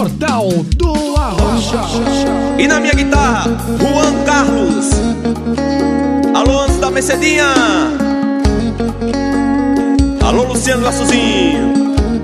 Portal do Arrocha. E na minha guitarra, Juan Carlos. Alô, antes da Mercedinha. Alô, Luciano Laçozinho.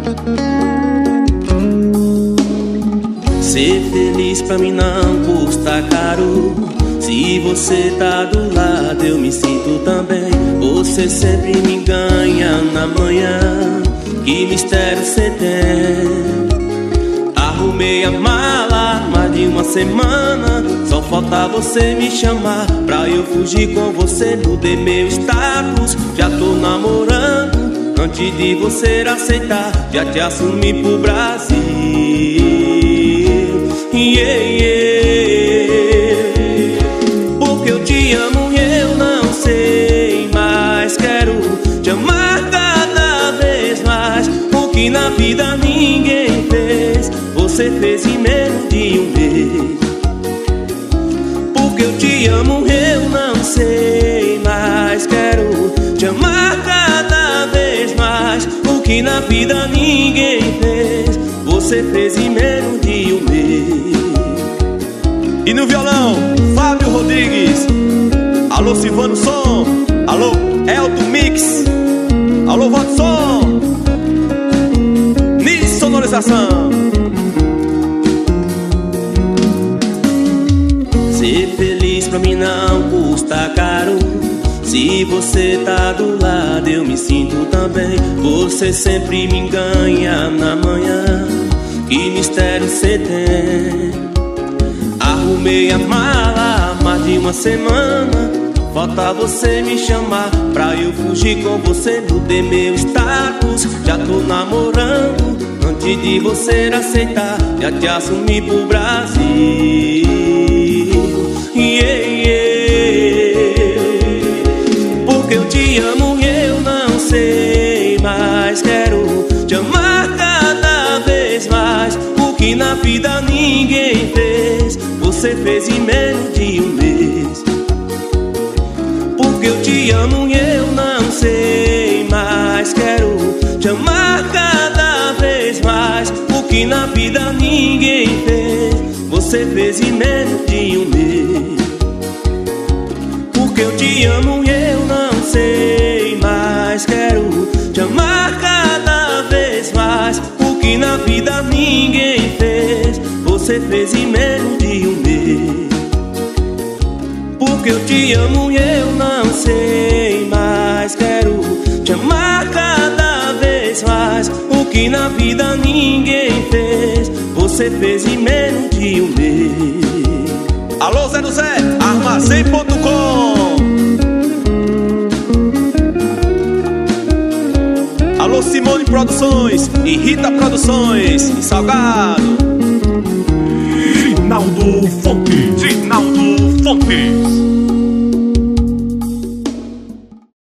Ser feliz pra mim não custa caro. Se você tá do lado eu me sinto também. Você sempre me ganha na manhã. Que mistério cê tem? Arrumei a mala mais de uma semana. Só falta você me chamar pra eu fugir com você. Mudei meu status, já tô namorando. Antes de você aceitar, já te assumi pro Brasil. Yeah, yeah. Porque eu te amo e eu não sei mais. Quero te amar cada vez mais. O que na vida ninguém fez, você fez em menos de um mês. Porque eu te amo e eu não sei mais. Quero te amar cada vez mais. O que na vida ninguém fez, você fez em menos de um mês. E no violão, Fábio Rodrigues. Alô, Silvano Som. Alô, Elton Mix. Alô, Vodson. Nis Sonorização. Ser feliz pra mim não custa caro. Se você tá do lado eu me sinto também. Você sempre me ganha na manhã. Que mistério cê tem? Arrumei a mala há mais de uma semana. Falta você me chamar pra eu fugir com você. Mudei meu status, já tô namorando. Antes de você aceitar, já te assumi pro Brasil. Yeah, yeah. Porque eu te amo e eu não sei mais. Quero te amar cada vez mais. O que na vida ninguém fez, você fez em menos de um mês. Porque eu te amo e eu não sei mais. Quero te amar cada vez mais. O que na vida ninguém fez, você fez em menos de um mês. Porque eu te amo e eu não sei mais. Quero te amar cada vez mais. O que na vida ninguém fez, você fez em menos de um mês. Porque eu te amo e eu não sei mais. Quero te amar cada vez mais. O que na vida ninguém fez, você fez em menos de um mês. Alô, Zé do Zé, Armazém.com. Alô, Simone Produções e Rita Produções em Salgado. Final do Funk.